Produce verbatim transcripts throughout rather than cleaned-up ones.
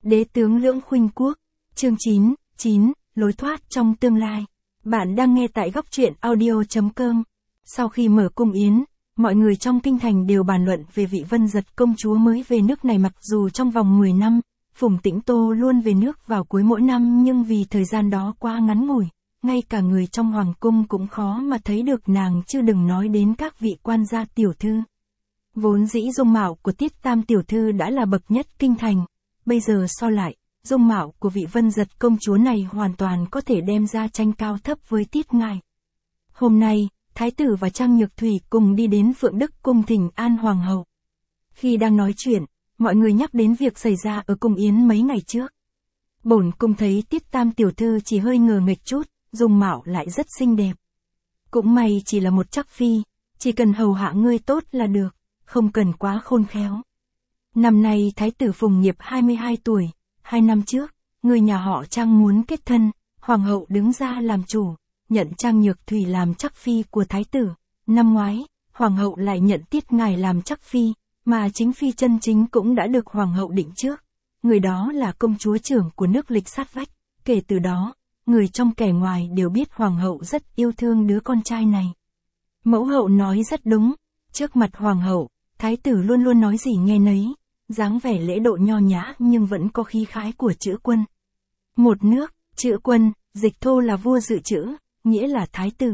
Đế tướng Lưỡng Khuynh Quốc, chương chín, chín, lối thoát trong tương lai. Bạn đang nghe tại góc truyện audio chấm com. Sau khi mở cung yến, mọi người trong kinh thành đều bàn luận về vị Vân Giật công chúa mới về nước này. Mặc dù trong vòng mười năm, Phùng Tĩnh Tô luôn về nước vào cuối mỗi năm, nhưng vì thời gian đó quá ngắn ngủi, ngay cả người trong hoàng cung cũng khó mà thấy được nàng, chứ đừng nói đến các vị quan gia tiểu thư. Vốn dĩ dung mạo của Tiết Tam tiểu thư đã là bậc nhất kinh thành, bây giờ so lại, dung mạo của vị Vân Giật công chúa này hoàn toàn có thể đem ra tranh cao thấp với Tiết ngài. Hôm nay, Thái tử và Trang Nhược Thủy cùng đi đến Phượng Đức cung thỉnh an hoàng hậu. Khi đang nói chuyện, mọi người nhắc đến việc xảy ra ở cung yến mấy ngày trước. Bổn cung thấy Tiết Tam tiểu thư chỉ hơi ngờ nghệch chút, dung mạo lại rất xinh đẹp. Cũng may chỉ là một trắc phi, chỉ cần hầu hạ ngươi tốt là được, không cần quá khôn khéo. Năm nay Thái tử Phùng Nghiệp hai mươi hai tuổi, hai năm trước, người nhà họ Trang muốn kết thân, hoàng hậu đứng ra làm chủ, nhận Trang Nhược Thủy làm trắc phi của Thái tử. Năm ngoái, hoàng hậu lại nhận Tiết ngài làm trắc phi, mà chính phi chân chính cũng đã được hoàng hậu định trước. Người đó là công chúa trưởng của nước Lịch sát vách. Kể từ đó, người trong kẻ ngoài đều biết hoàng hậu rất yêu thương đứa con trai này. Mẫu hậu nói rất đúng, trước mặt hoàng hậu, Thái tử luôn luôn nói gì nghe nấy, dáng vẻ lễ độ nho nhã nhưng vẫn có khí khái của chữ quân. Một nước, chữ quân, dịch thô là vua dự chữ, nghĩa là Thái tử.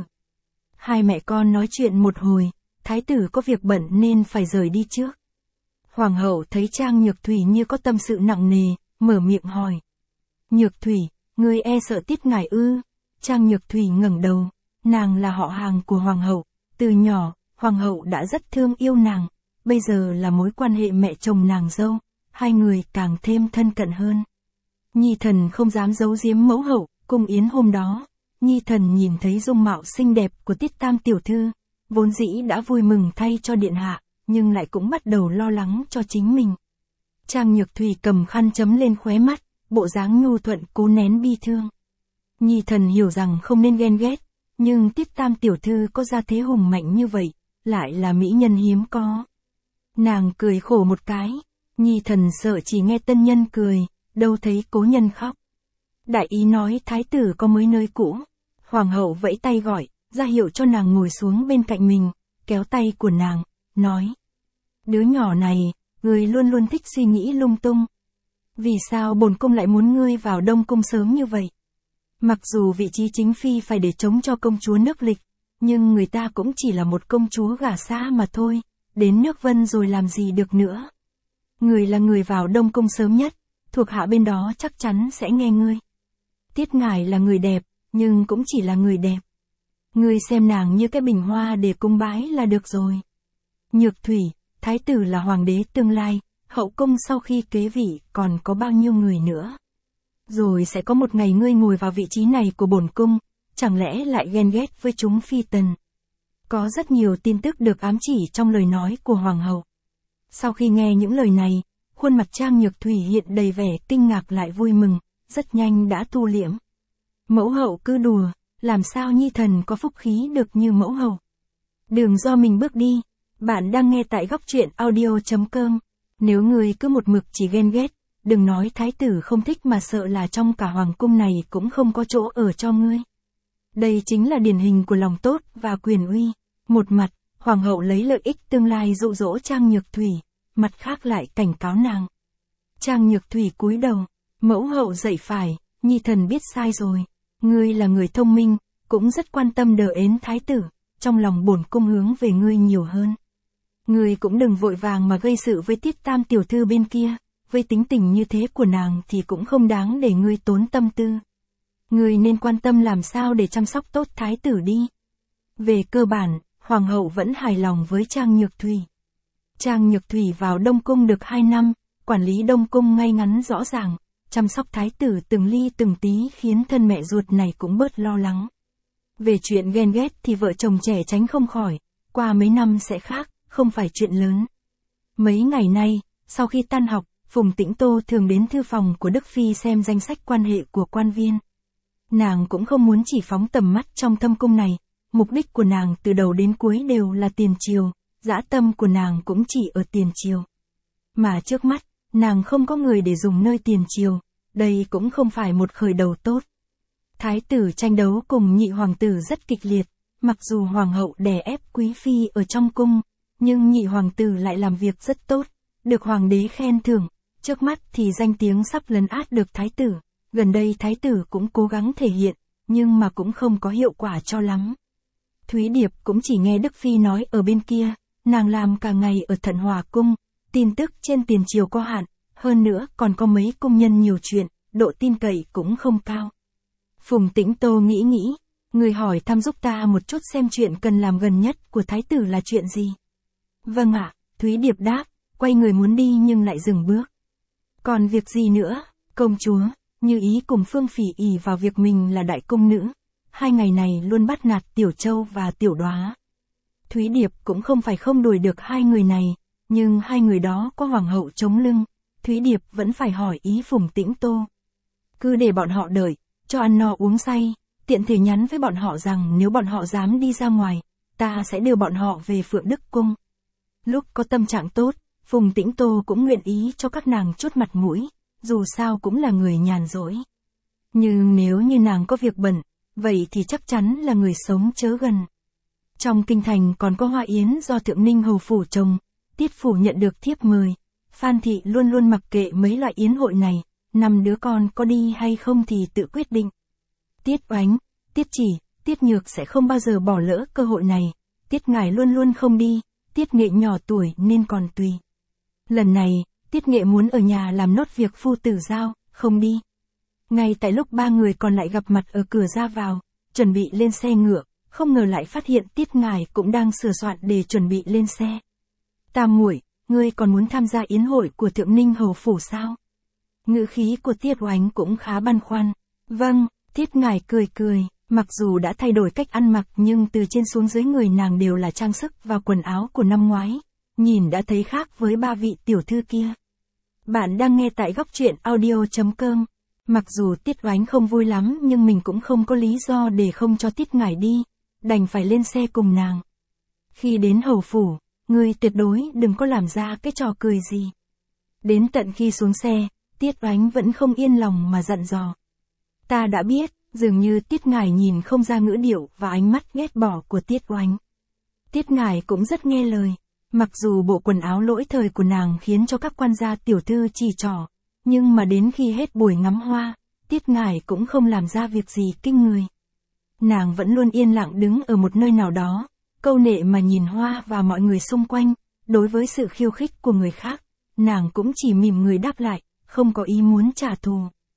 Hai mẹ con nói chuyện một hồi, Thái tử có việc bận nên phải rời đi trước. Hoàng hậu thấy Trang Nhược Thủy như có tâm sự nặng nề, mở miệng hỏi. Nhược Thủy, ngươi e sợ Tiết ngài ư? Trang Nhược Thủy ngẩng đầu, nàng là họ hàng của hoàng hậu, từ nhỏ, hoàng hậu đã rất thương yêu nàng, bây giờ là mối quan hệ mẹ chồng nàng dâu, hai người càng thêm thân cận hơn. Nhi thần không dám giấu giếm mẫu hậu, cung yến hôm đó, Nhi thần nhìn thấy dung mạo xinh đẹp của Tiết Tam tiểu thư, vốn dĩ đã vui mừng thay cho điện hạ, nhưng lại cũng bắt đầu lo lắng cho chính mình. Trang Nhược Thủy cầm khăn chấm lên khóe mắt, bộ dáng nhu thuận cố nén bi thương. Nhi thần hiểu rằng không nên ghen ghét, nhưng Tiết Tam tiểu thư có gia thế hùng mạnh như vậy, lại là mỹ nhân hiếm có. Nàng cười khổ một cái, Nhi thần sợ chỉ nghe tân nhân cười, đâu thấy cố nhân khóc. Đại ý nói Thái tử có mới nơi cũ. Hoàng hậu vẫy tay gọi, ra hiệu cho nàng ngồi xuống bên cạnh mình, kéo tay của nàng, nói. Đứa nhỏ này, ngươi luôn luôn thích suy nghĩ lung tung. Vì sao bổn cung lại muốn ngươi vào Đông cung sớm như vậy? Mặc dù vị trí chính phi phải để chống cho công chúa nước Lịch, nhưng người ta cũng chỉ là một công chúa gả xa mà thôi, đến nước Vân rồi làm gì được nữa. Người là người vào Đông cung sớm nhất, thuộc hạ bên đó chắc chắn sẽ nghe ngươi. Tiết ngài là người đẹp, nhưng cũng chỉ là người đẹp. Ngươi xem nàng như cái bình hoa để cung bái là được rồi. Nhược Thủy, Thái tử là hoàng đế tương lai, hậu cung sau khi kế vị còn có bao nhiêu người nữa. Rồi sẽ có một ngày ngươi ngồi vào vị trí này của bổn cung, chẳng lẽ lại ghen ghét với chúng phi tần. Có rất nhiều tin tức được ám chỉ trong lời nói của hoàng hậu. Sau khi nghe những lời này, khuôn mặt Trang Nhược Thủy hiện đầy vẻ kinh ngạc lại vui mừng, rất nhanh đã thu liễm. Mẫu hậu cứ đùa, làm sao Nhi thần có phúc khí được như mẫu hậu. Đường do mình bước đi. Bạn đang nghe tại góc truyện audio chấm com. Nếu người cứ một mực chỉ ghen ghét, đừng nói Thái tử không thích mà sợ là trong cả hoàng cung này cũng không có chỗ ở cho ngươi. Đây chính là điển hình của lòng tốt và quyền uy. Một mặt, hoàng hậu lấy lợi ích tương lai dụ dỗ Trang Nhược Thủy, mặt khác lại cảnh cáo nàng. Trang Nhược Thủy cúi đầu, mẫu hậu dạy phải, Nhi thần biết sai rồi. Ngươi là người thông minh, cũng rất quan tâm đờ ến Thái tử, trong lòng bổn cung hướng về ngươi nhiều hơn. Ngươi cũng đừng vội vàng mà gây sự với Tiết Tam tiểu thư bên kia, với tính tình như thế của nàng thì cũng không đáng để ngươi tốn tâm tư. Ngươi nên quan tâm làm sao để chăm sóc tốt Thái tử đi. Về cơ bản, hoàng hậu vẫn hài lòng với Trang Nhược Thủy. Trang Nhược Thủy vào Đông cung được hai năm, quản lý Đông cung ngay ngắn rõ ràng, chăm sóc Thái tử từng ly từng tí khiến thân mẹ ruột này cũng bớt lo lắng. Về chuyện ghen ghét thì vợ chồng trẻ tránh không khỏi, qua mấy năm sẽ khác, không phải chuyện lớn. Mấy ngày nay, sau khi tan học, Phùng Tĩnh Tô thường đến thư phòng của Đức Phi xem danh sách quan hệ của quan viên. Nàng cũng không muốn chỉ phóng tầm mắt trong thâm cung này, mục đích của nàng từ đầu đến cuối đều là tiền triều, dã tâm của nàng cũng chỉ ở tiền triều. Mà trước mắt, nàng không có người để dùng nơi tiền triều, đây cũng không phải một khởi đầu tốt. Thái tử tranh đấu cùng nhị hoàng tử rất kịch liệt, mặc dù hoàng hậu đè ép quý phi ở trong cung, nhưng nhị hoàng tử lại làm việc rất tốt, được hoàng đế khen thưởng, trước mắt thì danh tiếng sắp lấn át được thái tử, gần đây thái tử cũng cố gắng thể hiện, nhưng mà cũng không có hiệu quả cho lắm. Thúy Điệp cũng chỉ nghe Đức Phi nói ở bên kia, nàng làm cả ngày ở Thận Hòa cung, tin tức trên tiền triều có hạn, hơn nữa còn có mấy cung nhân nhiều chuyện, độ tin cậy cũng không cao. Phùng Tĩnh Tô nghĩ nghĩ, người hỏi thăm giúp ta một chút xem chuyện cần làm gần nhất của thái tử là chuyện gì. Vâng ạ, Thúy Điệp đáp, quay người muốn đi nhưng lại dừng bước. Còn việc gì nữa, công chúa, Như Ý cùng Phương Phỉ ỷ vào việc mình là đại cung nữ, hai ngày này luôn bắt nạt Tiểu Châu và Tiểu Đoá. Thúy Điệp cũng không phải không đuổi được hai người này, nhưng hai người đó có hoàng hậu chống lưng, Thúy Điệp vẫn phải hỏi ý Phùng Tĩnh Tô. Cứ để bọn họ đợi, cho ăn no uống say, tiện thể nhắn với bọn họ rằng nếu bọn họ dám đi ra ngoài, ta sẽ đưa bọn họ về Phượng Đức Cung. Lúc có tâm trạng tốt, Phùng Tĩnh Tô cũng nguyện ý cho các nàng chút mặt mũi, dù sao cũng là người nhàn rỗi. Nhưng nếu như nàng có việc bận, vậy thì chắc chắn là người sống chớ gần. Trong kinh thành còn có hoa yến do Thượng Ninh Hầu Phủ trồng, Tiết Phủ nhận được thiếp mời. Phan Thị luôn luôn mặc kệ mấy loại yến hội này, năm đứa con có đi hay không thì tự quyết định. Tiết Oánh, Tiết Chỉ, Tiết Nhược sẽ không bao giờ bỏ lỡ cơ hội này, Tiết Ngải luôn luôn không đi, Tiết Nghệ nhỏ tuổi nên còn tùy. Lần này, Tiết Nghệ muốn ở nhà làm nốt việc phu tử giao, không đi. Ngay tại lúc ba người còn lại gặp mặt ở cửa ra vào, chuẩn bị lên xe ngựa, không ngờ lại phát hiện Tiết Ngải cũng đang sửa soạn để chuẩn bị lên xe. Tam muội, ngươi còn muốn tham gia yến hội của Thượng Ninh Hầu Phủ sao? Ngữ khí của Tiết Oánh cũng khá băn khoăn. Vâng, Tiết Ngải cười cười, mặc dù đã thay đổi cách ăn mặc nhưng từ trên xuống dưới người nàng đều là trang sức và quần áo của năm ngoái, nhìn đã thấy khác với ba vị tiểu thư kia. Bạn đang nghe tại góc truyện audio chấm com. Mặc dù Tiết Oánh không vui lắm nhưng mình cũng không có lý do để không cho Tiết Ngải đi, đành phải lên xe cùng nàng. Khi đến Hầu Phủ, ngươi tuyệt đối đừng có làm ra cái trò cười gì. Đến tận khi xuống xe, Tiết Oánh vẫn không yên lòng mà dặn dò. Ta đã biết, dường như Tiết Ngải nhìn không ra ngữ điệu và ánh mắt ghét bỏ của Tiết Oánh. Tiết Ngải cũng rất nghe lời, mặc dù bộ quần áo lỗi thời của nàng khiến cho các quan gia tiểu thư chỉ trỏ, nhưng mà đến khi hết buổi ngắm hoa, Tiết Ngải cũng không làm ra việc gì kinh người. Nàng vẫn luôn yên lặng đứng ở một nơi nào đó, câu nệ mà nhìn hoa và mọi người xung quanh, đối với sự khiêu khích của người khác, nàng cũng chỉ mỉm người đáp lại, không có ý muốn trả thù.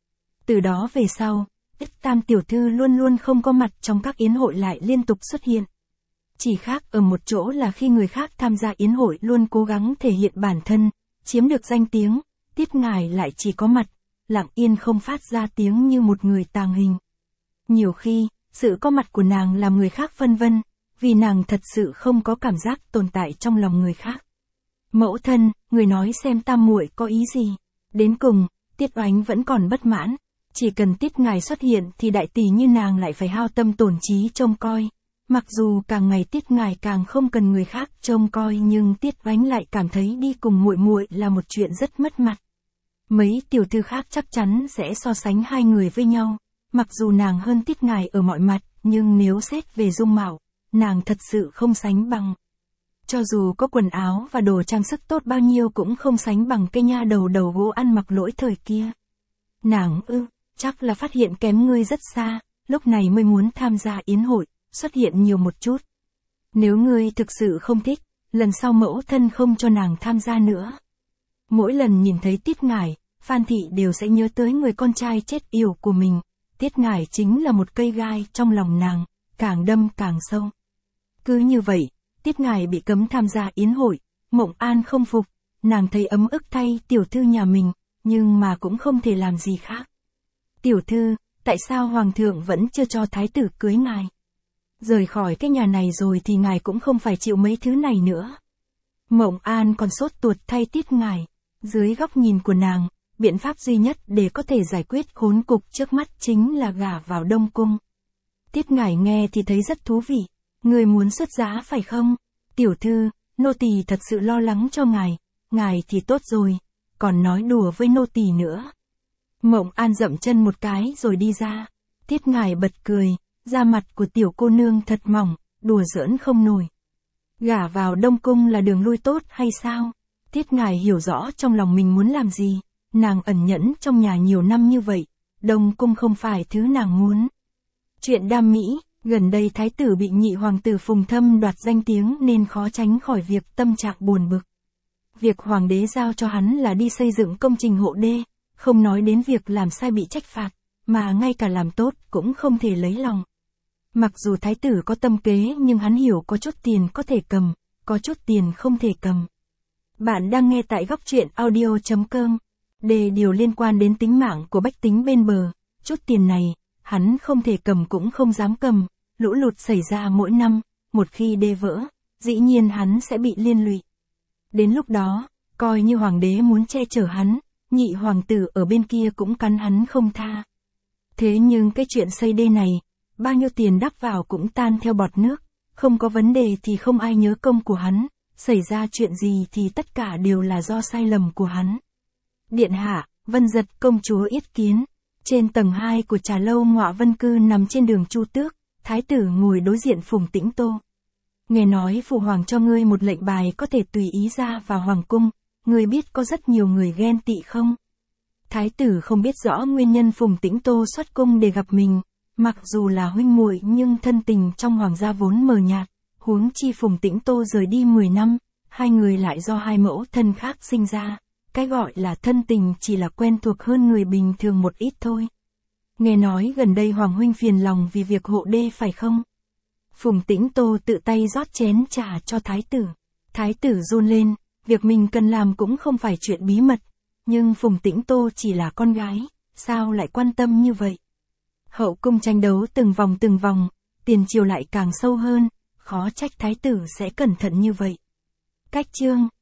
Từ đó về sau, Ích Tam tiểu thư luôn luôn không có mặt trong các yến hội lại liên tục xuất hiện. Chỉ khác ở một chỗ là khi người khác tham gia yến hội luôn cố gắng thể hiện bản thân, chiếm được danh tiếng, Tiết Ngải lại chỉ có mặt, lặng yên không phát ra tiếng như một người tàng hình. Nhiều khi, sự có mặt của nàng làm người khác phân vân, vì nàng thật sự không có cảm giác tồn tại trong lòng người khác. Mẫu thân, người nói xem tam muội có ý gì? Đến cùng, Tiết Oánh vẫn còn bất mãn, chỉ cần Tiết Ngải xuất hiện thì đại tỷ như nàng lại phải hao tâm tổn trí trông coi. Mặc dù càng ngày Tiết Ngải càng không cần người khác trông coi nhưng Tiết Oánh lại cảm thấy đi cùng muội muội là một chuyện rất mất mặt. Mấy tiểu thư khác chắc chắn sẽ so sánh hai người với nhau, mặc dù nàng hơn Tiết Ngải ở mọi mặt, nhưng nếu xét về dung mạo, nàng thật sự không sánh bằng. Cho dù có quần áo và đồ trang sức tốt bao nhiêu cũng không sánh bằng cây nha đầu đầu gỗ ăn mặc lỗi thời kia. Nàng ư, chắc là phát hiện kém ngươi rất xa, lúc này mới muốn tham gia yến hội, xuất hiện nhiều một chút. Nếu ngươi thực sự không thích, lần sau mẫu thân không cho nàng tham gia nữa. Mỗi lần nhìn thấy Tiết Ngải, Phan Thị đều sẽ nhớ tới người con trai chết yểu của mình. Tiết Ngải chính là một cây gai trong lòng nàng, càng đâm càng sâu. Cứ như vậy, Tiết Ngải bị cấm tham gia yến hội, Mộng An không phục, nàng thấy ấm ức thay tiểu thư nhà mình, nhưng mà cũng không thể làm gì khác. Tiểu thư, tại sao hoàng thượng vẫn chưa cho thái tử cưới ngài? Rời khỏi cái nhà này rồi thì ngài cũng không phải chịu mấy thứ này nữa. Mộng An còn sốt tuột thay Tiết Ngải, dưới góc nhìn của nàng, biện pháp duy nhất để có thể giải quyết khốn cục trước mắt chính là gả vào Đông Cung. Tiết Ngải nghe thì thấy rất thú vị, người muốn xuất giá phải không? Tiểu thư, nô tỳ thật sự lo lắng cho ngài, ngài thì tốt rồi, còn nói đùa với nô tỳ nữa. Mộng An dậm chân một cái rồi đi ra. Tiết Ngải bật cười, da mặt của tiểu cô nương thật mỏng, đùa giỡn không nổi. Gả vào Đông Cung là đường lui tốt hay sao? Tiết Ngải hiểu rõ trong lòng mình muốn làm gì, nàng ẩn nhẫn trong nhà nhiều năm như vậy, Đông Cung không phải thứ nàng muốn. Chuyện đam mỹ, gần đây thái tử bị nhị hoàng tử Phùng Thâm đoạt danh tiếng nên khó tránh khỏi việc tâm trạng buồn bực. Việc hoàng đế giao cho hắn là đi xây dựng công trình hộ đê, không nói đến việc làm sai bị trách phạt, mà ngay cả làm tốt cũng không thể lấy lòng. Mặc dù thái tử có tâm kế nhưng hắn hiểu có chút tiền có thể cầm, có chút tiền không thể cầm. Bạn đang nghe tại góc truyện audio chấm com. Đề điều liên quan đến tính mạng của bách tính bên bờ, chút tiền này, hắn không thể cầm cũng không dám cầm, lũ lụt xảy ra mỗi năm, một khi đê vỡ, dĩ nhiên hắn sẽ bị liên lụy. Đến lúc đó, coi như hoàng đế muốn che chở hắn, nhị hoàng tử ở bên kia cũng cắn hắn không tha. Thế nhưng cái chuyện xây đê này, bao nhiêu tiền đắp vào cũng tan theo bọt nước, không có vấn đề thì không ai nhớ công của hắn, xảy ra chuyện gì thì tất cả đều là do sai lầm của hắn. Điện hạ, Vân Giật công chúa yết kiến. Trên tầng hai của trà lâu Ngọa Vân Cư nằm trên đường Chu Tước, thái tử ngồi đối diện Phùng Tĩnh Tô. Nghe nói phụ hoàng cho ngươi một lệnh bài có thể tùy ý ra vào hoàng cung, ngươi biết có rất nhiều người ghen tị không? Thái tử không biết rõ nguyên nhân Phùng Tĩnh Tô xuất cung để gặp mình, mặc dù là huynh muội nhưng thân tình trong hoàng gia vốn mờ nhạt, huống chi Phùng Tĩnh Tô rời đi mười năm, hai người lại do hai mẫu thân khác sinh ra. Cái gọi là thân tình chỉ là quen thuộc hơn người bình thường một ít thôi. Nghe nói gần đây Hoàng huynh phiền lòng vì việc hộ đê phải không? Phùng Tĩnh Tô tự tay rót chén trà cho thái tử. Thái tử run lên, việc mình cần làm cũng không phải chuyện bí mật. Nhưng Phùng Tĩnh Tô chỉ là con gái, sao lại quan tâm như vậy? Hậu cung tranh đấu từng vòng từng vòng, tiền triều lại càng sâu hơn, khó trách thái tử sẽ cẩn thận như vậy. Cách chương